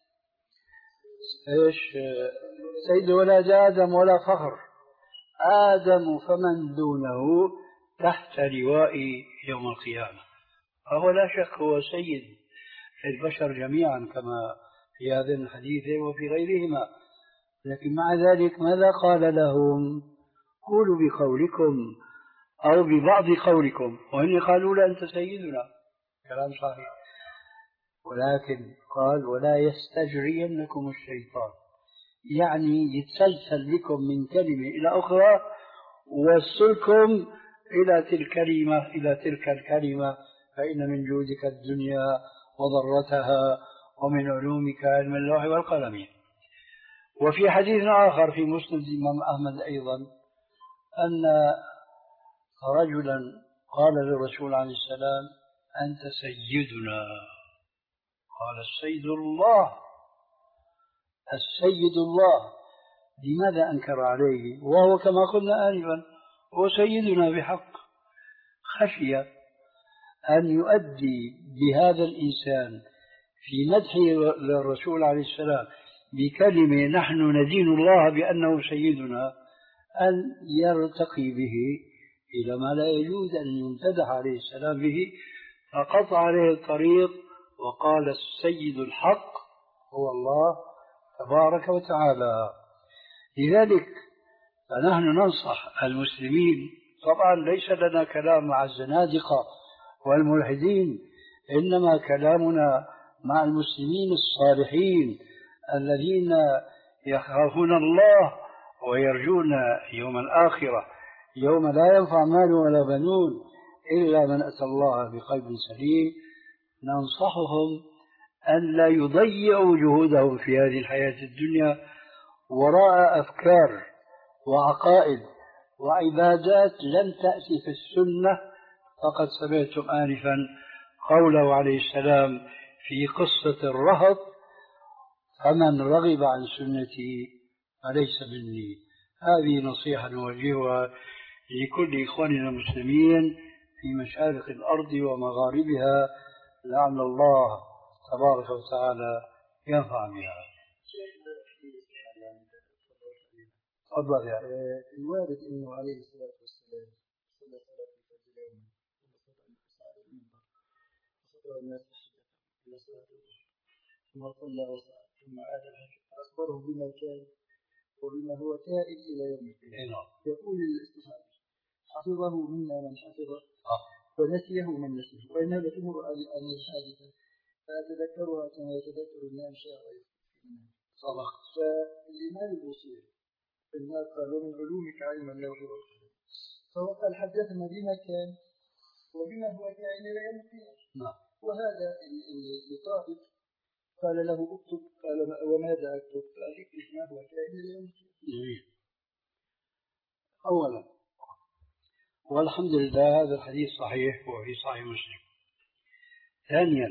إيش سيد ولد آدم ولا فخر، آدم فمن دونه تحت لوائي يوم القيامة. فهو لا شك هو سيد البشر جميعا كما في هذا الحديث وفي غيرهما. لكن مع ذلك ماذا قال لهم؟ قولوا بقولكم أو ببعض قولكم، وإن قالوا لا أنت سيدنا، كلام صحيح. ولكن قال ولا يستجرينكم الشيطان، يعني يتسلسل بكم من كلمة إلى أخرى ووصلكم إلى تلك الكلمة إلى تلك الكلمة، فإن من جودك الدنيا وضرتها ومن علومك علم اللوح والقلم. وفي حديث آخر في مسند الإمام أحمد أيضا أن رجلا قال للرسول عليه السلام أنت سيدنا، قال السيد الله، السيد الله. لماذا أنكر عليه وهو كما قلنا آنفا هو سيدنا بحق؟ خشي أن يؤدي بهذا الإنسان في مدحه للرسول عليه السلام بكلمة نحن ندين الله بأنه سيدنا، أن يرتقي به إلى ما لا يجوز أن يمتدح عليه السلام به، فقطع عليه الطريق وقال السيد الحق هو الله تبارك وتعالى. لذلك فنحن ننصح المسلمين، طبعا ليس لنا كلام مع الزنادقة والملحدين، إنما كلامنا مع المسلمين الصالحين الذين يخافون الله ويرجون يوم الآخرة، يوم لا ينفع مال ولا بنون إلا من أتى الله بقلب سليم. ننصحهم أن لا يضيعوا جهودهم في هذه الحياة الدنيا وراء أفكار وعقائد وعبادات لم تأتي في السنة. فقد سمعتم آنفا قوله عليه السلام في قصة الرهط فمن رغب عن سنتي فليس مني. هذه نصيحة نوجهها لكل إخواننا المسلمين في مشارق الأرض ومغاربها، لعل الله تبارك وتعالى ينفع بها. تفضل يا الوارد انه عليه الصلاه والسلام صلى صلاه الفجر يوما فخطب الناس الى صلاه الظهر ثم صلى وصلى ثم عاد الحج فاخبره بما كان وبما هو كائن الى يوم القيامه. يقول الصحابي حفظه منا من حفظه ونسيه من نسيه، وانها لتمر عن الحادثه فاتذكرها كما يتذكر النام شاء ويذكر. صدق. فالامام البوصيري الناس قالوا من علومك علم اللوح والقلم، فهو قال حدثنا بما كان وبما هو كائن الى يوم القيامه. وهذا اللي طائف قال له اكتب، قال وماذا اكتب؟ قال اكتب ما هو كائن الى يوم القيامه. اولا والحمد لله هذا الحديث صحيح وفي صحيح مسلم. ثانيا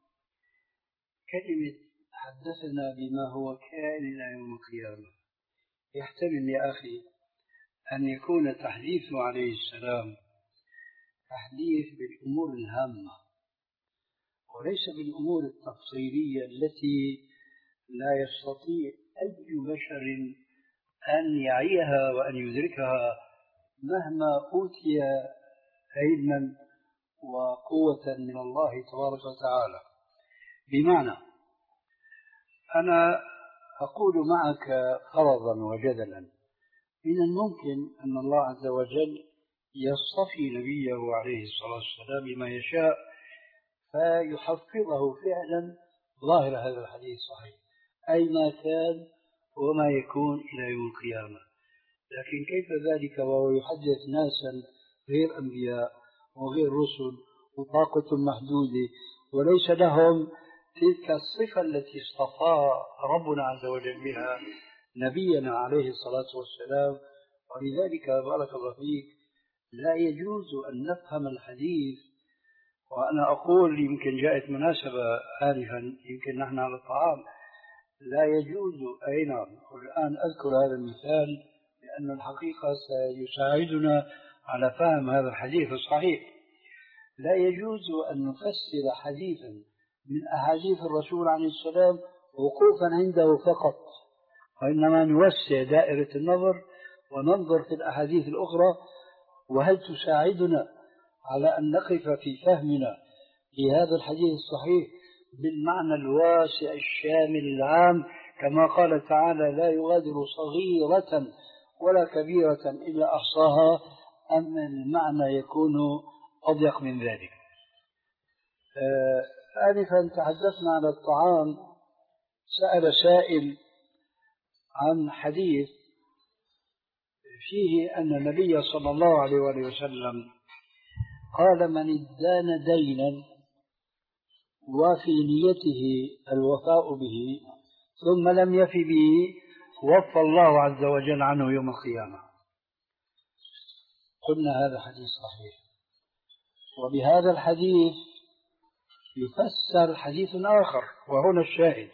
كلمة حدثنا بما هو كائن إلى يوم القيامة يحتمل يا أخي أن يكون تحديثه عليه السلام تحديث بالأمور الهامة وليس بالأمور التفصيلية التي لا يستطيع أي بشر أن يعيها وأن يدركها مهما أوتي علما وقوة من الله تبارك وتعالى. بمعنى أنا أقول معك فرضا وجدلا من الممكن أن الله عز وجل يصطفي نبيه عليه الصلاة والسلام بما يشاء فيحفظه فعلا ظاهر هذا الحديث صحيح أي ما كان وما يكون إلى يوم القيامة. لكن كيف ذلك وهو يحدث ناسا غير أنبياء وغير رسل وطاقة محدودة وليس لهم تلك الصفة التي اصطفى ربنا عز وجل بها نبينا عليه الصلاة والسلام. ولذلك بارك الله فيك لا يجوز أن نفهم الحديث. وأنا أقول يمكن جاءت مناسبة آنفا يمكن نحن على الطعام لا يجوز. أي نعم. والآن أذكر هذا المثال لأن الحقيقة سيساعدنا على فهم هذا الحديث الصحيح. لا يجوز أن نفسر حديثا من أحاديث الرسول عليه السلام وقوفا عنده فقط، وإنما نوسع دائرة النظر وننظر في الأحاديث الأخرى، وهل تساعدنا على أن نقف في فهمنا لهذا الحديث الصحيح بالمعنى الواسع الشامل العام، كما قال تعالى: لا يغادر صغيرة ولا كبيرة إلا أحصاها، أم المعنى يكون أضيق من ذلك؟ آنفا تحدثنا عن الطعام. سأل سائل عن حديث فيه أن النبي صلى الله عليه وآله وسلم قال: من ادان دينا وفي نيته الوفاء به ثم لم يف به وفى الله عز وجل عنه يوم القيامة. قلنا هذا حديث صحيح، وبهذا الحديث يفسر حديث آخر، وهنا الشاهد.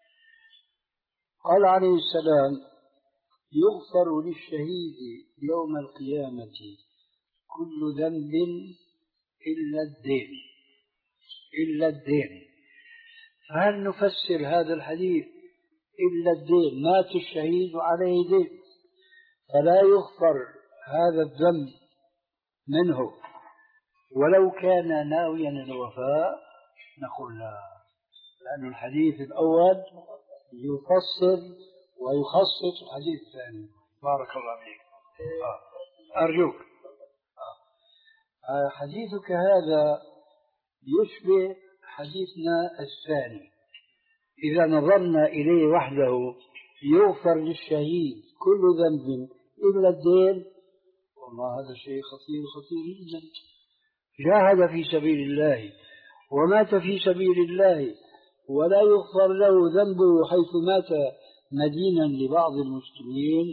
قال عليه السلام: يغفر للشهيد يوم القيامة كل ذنب إلا الدين، إلا الدين. فهل نفسر هذا الحديث إلا الدين؟ مات الشهيد عليه دين فلا يغفر هذا الذنب منه ولو كان ناويا الوفاء؟ نقول لا، لأن الحديث الأول يفسر ويخصص الحديث الثاني. بارك الله فيك. آه. أرجوك. آه. حديثك هذا يشبه حديثنا الثاني إذا نظرنا إليه وحده: يغفر للشهيد كل ذنب إلا الدين. والله هذا شيء خطير خطير جدا. جاهد في سبيل الله ومات في سبيل الله ولا يغفر له ذنبه حيث مات مدينا لبعض المسلمين.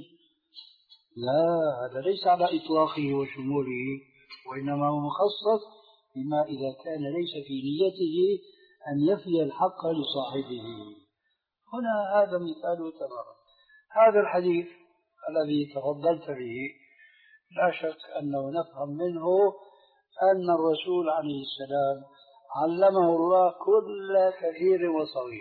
لا، هذا ليس على إطلاقه وشموله، وإنما هو مخصص بما إذا كان ليس في نيته أن يفي الحق لصاحبه. هنا هذا مثال تماما. هذا الحديث الذي تفضلت به لا شك أنه نفهم منه أن الرسول عليه السلام علمه الله كل كبير وصغير،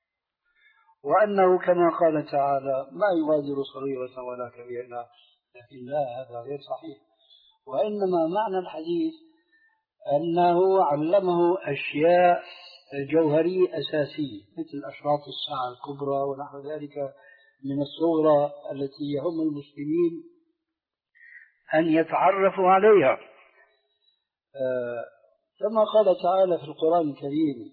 وأنه كما قال تعالى: ما يغادر صغيرة ولا كبيرة. لكن لا، هذا غير صحيح. وإنما معنى الحديث أنه علمه أشياء جوهرية أساسية مثل أشراط الساعة الكبرى ونحو ذلك من الصورة التي يهم المسلمين أن يتعرفوا عليها. آه كما قال تعالى في القرآن الكريم: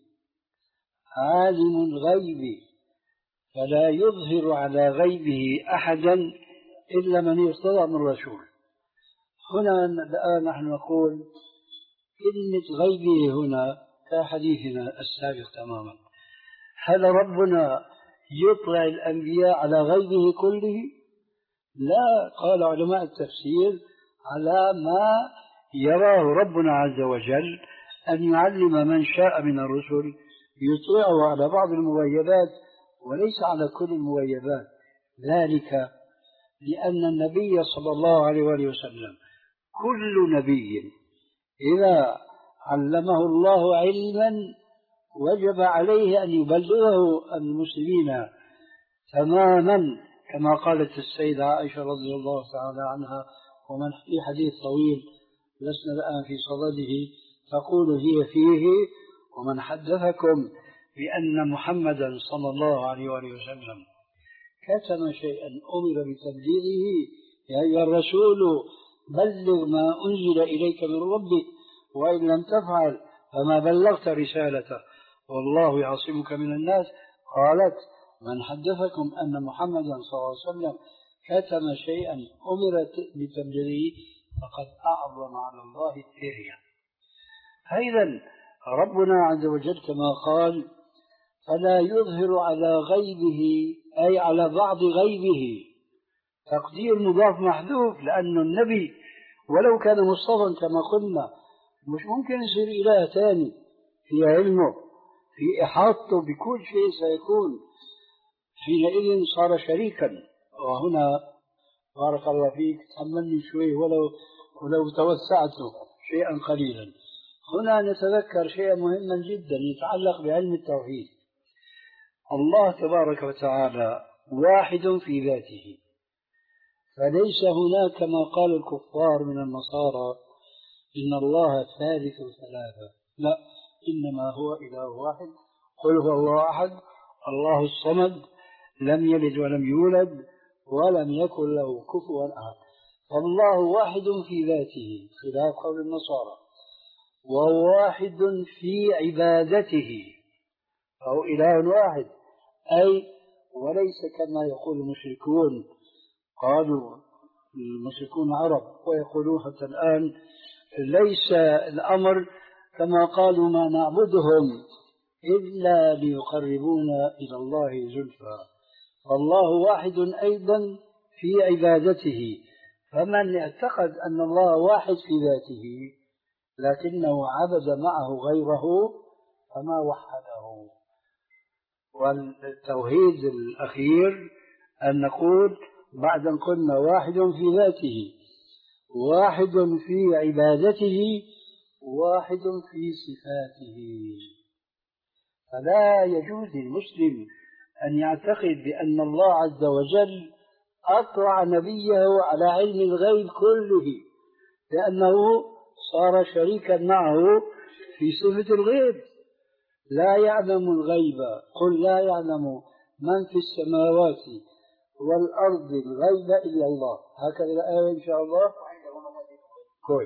عالم الغيب فلا يظهر على غيبه أحدا إلا من ارتضى من رسول. هنا الآن نحن نقول كلمة غيبه هنا كحديثنا السابق تماما. هل ربنا يطلع الأنبياء على غيبه كله؟ لا، قال علماء التفسير: على ما يراه ربنا عز وجل أن يعلم من شاء من الرسل، يطلعه على بعض المغيبات وليس على كل المغيبات. ذلك لأن النبي صلى الله عليه وآله وسلم كل نبي إذا علمه الله علما وجب عليه أن يبلغه المسلمين تماما، كما قالت السيدة عائشة رضي الله تعالى عنها، ومن في حديث طويل لسنا الآن في صدده، تقول هي فيه: ومن حدثكم بأن محمدا صلى الله عليه وآله وسلم كتم شيئا أمر بتبليغه يا أيها الرسول بلغ ما أنزل إليك من ربك وإن لم تفعل فما بلغت رسالته والله يعصمك من الناس. قالت: من حدثكم أن محمدا صلى الله عليه وسلم كتم شيئا أمر بتبليغه فقد أعظم على الله الثريا. أيضا ربنا عز وجل كما قال: فلا يظهر على غيبه، أي على بعض غيبه. تقدير مضاف محذوف، لأن النبي ولو كان مصطفى كما قلنا مش ممكن يصير إله ثاني في علمه في إحاطته بكل شيء سيكون. حينئذ صار شريكا. وهنا بارك الله فيك تحملني شوي ولو ولو توسعته شيئا قليلا. هنا نتذكر شيئا مهما جدا يتعلق بعلم التوحيد. الله تبارك وتعالى واحد في ذاته، فليس هناك كما قال الكفار من النصارى إن الله ثالث ثلاثة، لا، إنما هو إله واحد. قل هو الله أحد الله الصمد لم يلد ولم يولد ولم يكن له كفوا أحد. فالله واحد في ذاته خلاف قول النصارى، وواحد في عبادته، فهو إله واحد. أي وليس كما يقول المشركون، قالوا المشركون عرب ويقولون حتى الآن ليس الأمر كما قالوا ما نعبدهم إلا ليقربونا إلى الله زلفى. فالله واحد أيضا في عبادته، فمن اعتقد أن الله واحد في ذاته لكنه عبد معه غيره فما وحده. والتوحيد الأخير أن نقول بعد أن قلنا واحد في ذاته، واحد في عبادته، واحد في صفاته. فلا يجوز للمسلم أن يعتقد بأن الله عز وجل أطلع نبيه على علم الغيب كله، لأنه صار شريكا معه في صفة الغيب. لا يعلم الغيب، قل لا يعلم من في السماوات والأرض الغيب إلا الله. هكذا الآية إن شاء الله. كويس.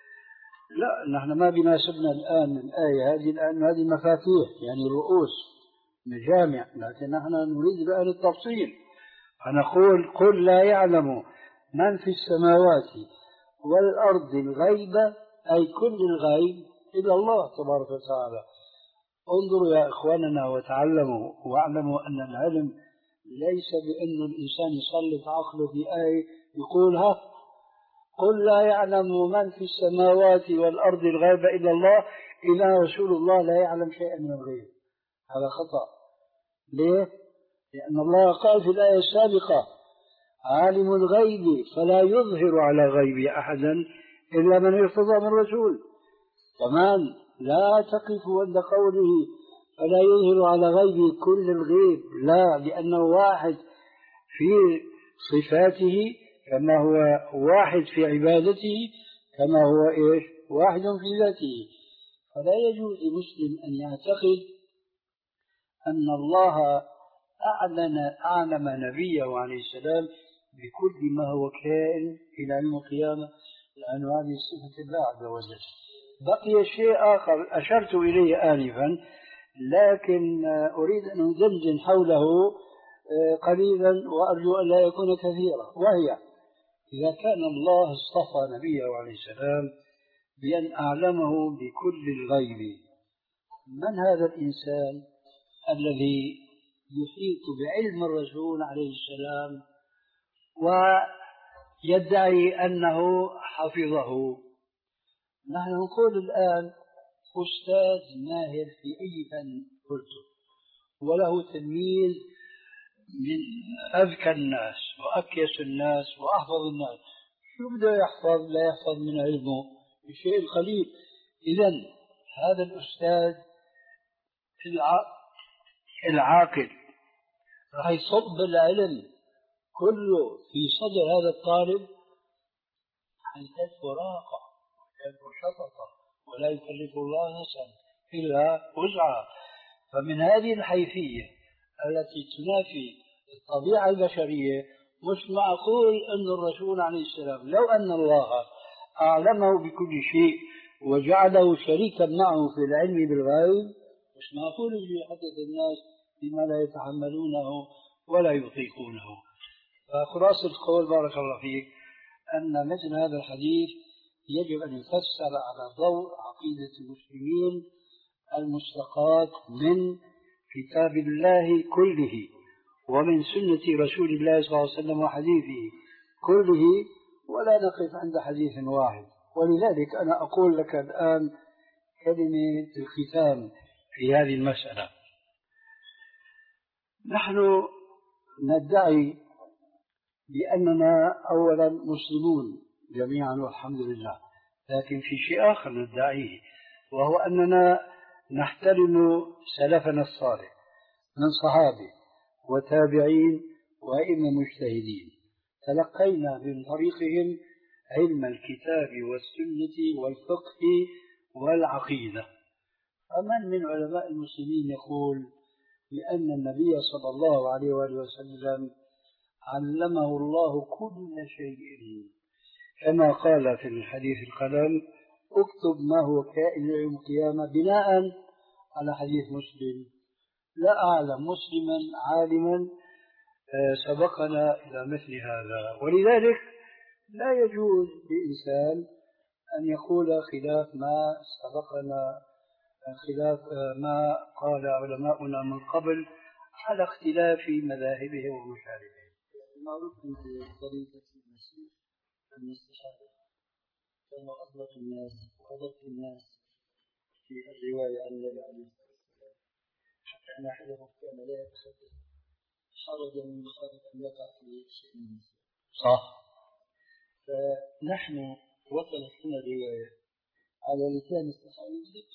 لا، نحن ما بيناسبنا الآن الآية هذه، الآن هذه مفاتيح يعني رؤوس مجامع، لكن نحن نريد الآن التفصيل. فنقول قل لا يعلم من في السماوات والأرض الغيب، أي كل الغيب إلا الله تبارك وتعالى. انظروا يا إخواننا وتعلموا واعلموا أن العلم ليس بأن الإنسان يسلط عقله في آية يقول ها قل لا يعلم من في السماوات والأرض الغيب إلا الله، إلا رسول الله لا يعلم شيئا من الغيب. هذا خطأ. ليه؟ لأن الله قال في الآية السابقة عالم الغيب فلا يظهر على غيب أحدا إلا من ارتضى من رسول. كمان لا تقف عند قوله فلا يظهر على غيب كل الغيب، لا، لأنه واحد في صفاته كما هو واحد في عبادته كما هو إيش واحد في ذاته. فلا يجوز لمسلم أن يعتقد أن الله أعلن أعلم نبيه عليه السلام بكل ما هو كائن إلى يوم القيامة، لأن هذه صفة الله عز وجل. بقي شيء آخر أشرت إليه آنفا، لكن أريد أن أدندن حوله قليلا وأرجو أن لا يكون كثيرا، وهي إذا كان الله اصطفى نبيه عليه السلام بأن أعلمه بكل الغيب، من هذا الإنسان الذي يحيط بعلم الرسول عليه السلام ويدعي أنه حفظه؟ نحن نقول الآن أستاذ ماهر في أي فن قلته، وله تلميذ من أذكى الناس وأكيس الناس وأحفظ الناس، شو بده يحفظ؟ لا يحفظ من علمه بشيء القليل. إذن هذا الأستاذ العاقل راح يصب العلم كله في صدر هذا الطالب، حيث وراقة وشططة، ولا يكلف الله نفسا إلا وسعها. فمن هذه الحيثية التي تنافي الطبيعة البشرية مش معقول أن الرسول عليه السلام لو أن الله أعلمه بكل شيء وجعله شريكا معه في العلم بالغيب، مش معقول يجي يحدث الناس بما لا يتحملونه ولا يطيقونه. فخلاصة القول بارك الله فيك أن مثل هذا الحديث يجب أن يفسر على ضوء عقيدة المسلمين المستقاة من كتاب الله كله ومن سنة رسول الله صلى الله عليه وسلم وحديثه كله، ولا نقف عند حديث واحد. ولذلك أنا أقول لك الآن كلمة الختام في هذه المسألة. نحن ندعي بأننا أولا مسلمون جميعا والحمد لله، لكن في شيء آخر ندعيه، وهو أننا نحترم سلفنا الصالح من صحابة وتابعين وأئمة مجتهدين، تلقينا من طريقهم علم الكتاب والسنة والفقه والعقيدة. فمن من علماء المسلمين يقول بأن النبي صلى الله عليه وآله وسلم علمه الله كل شيء، كما قال في الحديث القلم: اكتب ما هو كائن يوم القيامة، بناء على حديث مسلم. لا أعلم مسلما عالما سبقنا إلى مثل هذا، ولذلك لا يجوز لإنسان أن يقول خلاف ما سبقنا، خلاف ما قال علماؤنا من قبل، على اختلاف مذاهبهم ومشاربهم. معروف أن طريقة المسيح أن الصحابة كانوا أضبط الناس وأضبط الناس في الرواية عن النبي عليه الصلاة والسلام، حتى أن أحدهم كان لا يتخذ حرجا من مخالف أن يقع في شيء من الناس. صح. فنحن وصلت لنا الرواية على لسان الصحابي الذكر،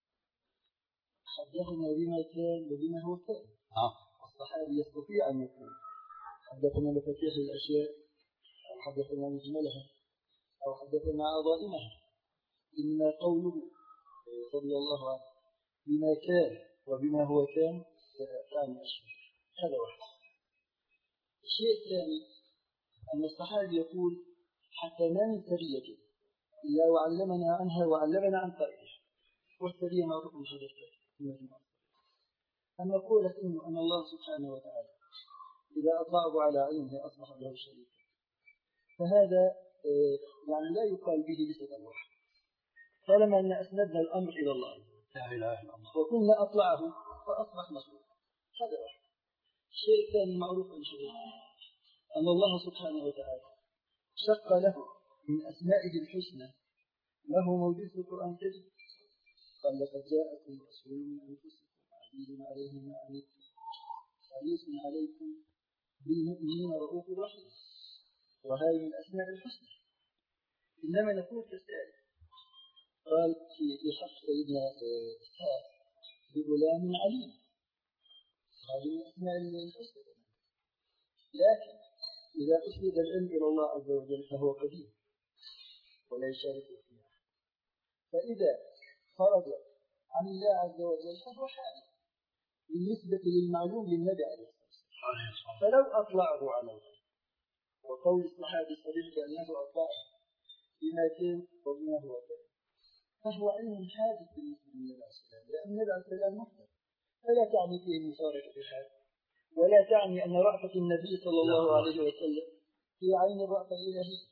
حدثنا بما كان وبما هو كان. آه. الصحابي يستطيع أن يقول حدثنا مفاتيح الأشياء، أو حدثنا مجملها، أو حدثنا عظائمها، إنما قوله رضي الله عنه بما كان وبما هو كان يعني أشهر. هذا واحد. الشيء الثاني أن الصحابي يقول: حتى ما من سرية إلا وعلمنا عنها وعلمنا عن طريقها، والسرية معروف بشرطها في المجموعة. أما قولة إنه أن الله سبحانه وتعالى إذا أطلعوا على علمه أصبح له شريكا، فهذا يعني لا يقال به بصدق واحد، طالما أن أسندنا الأمر إلى الله لا إله إلا الله وكنا أطلعه فأصبح مخلوق. هذا واحد. الشيء الثاني معروف عن شريكه أن الله سبحانه وتعالى شق له من أسمائه الحسنى ما هو موجود في القرآن الكريم، قال: لقد جاءكم رسول من أنفسكم عزيز عليه ما عنتم حريص عليكم بالمؤمنين رؤوف رحيم، وهذه من أسماء الحسنى. إنما نقول كالتالي: قال في حق سيدنا إسحاق بغلام عليم، هذه من أسماء الحسنى. لكن إذا أسند العلم إلى الله عز وجل فهو قديم ولا يشارك فيها، فإذا خرج عن الله عز وجل فهو حادث بالنسبة للمعلوم للنبي عليه الصلاة والسلام. فلو أطلعه على الله، وقول الصحابي الصريح بأنه أطلعه بما كان وبما هو كان، فهو علم حادث بالنسبة للنبي عليه الصلاة والسلام، لأن النبي عليه الصلاة والسلام محدث، فلا تعني فيه مشاركة بحال، ولا تعني أن رأفة النبي صلى الله عليه وسلم في عين الرأفة الإلهية.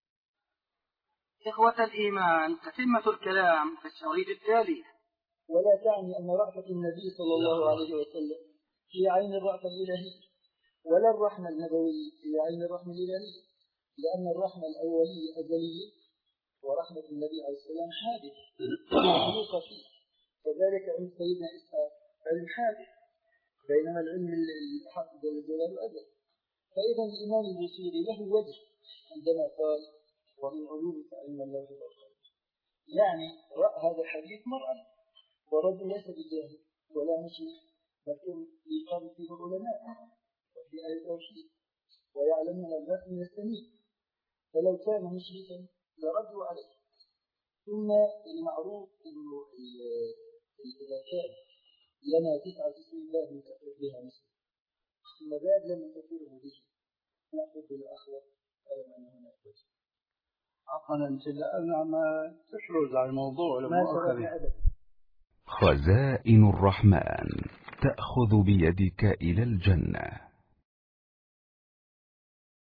إخوة الإيمان، تتمة الكلام في الشريط التالي. ولا تعني أن رأفة النبي صلى الله عليه وسلم في عين الرأفة الإلهية، ولا الرحمة النبوية في عين الرحمة الإلهية، لأن الرحمة الأولية أزلية، ورحمة النبي عليه السلام حادثة مخلوقة فيه. كذلك علم سيدنا إسحاق علم حادث، بينما العلم الحق جل جلاله أزل. فإذا الإمام البوصيري له وجه عندما قال: ومن علومك علم اللوح والقلم، يعني رأى هذا الحديث مرأة، ورجل ليس بجاهل ولا مشرك، لكن يقام فيه العلماء وفي آية التوحيد ويعلمون الباقي من السميع، فلو كان مشركا لردوا عليه. ثم المعروف انه اذا كان لنا تسعة اسم الله نكفر بها مسلم، ثم بعد لم نكفره به نأخذ بالاخر على ان هناك وجه. عقلا انت الان ما تشرز على الموضوع لما خزائن الرحمن تأخذ بيدك إلى الجنة.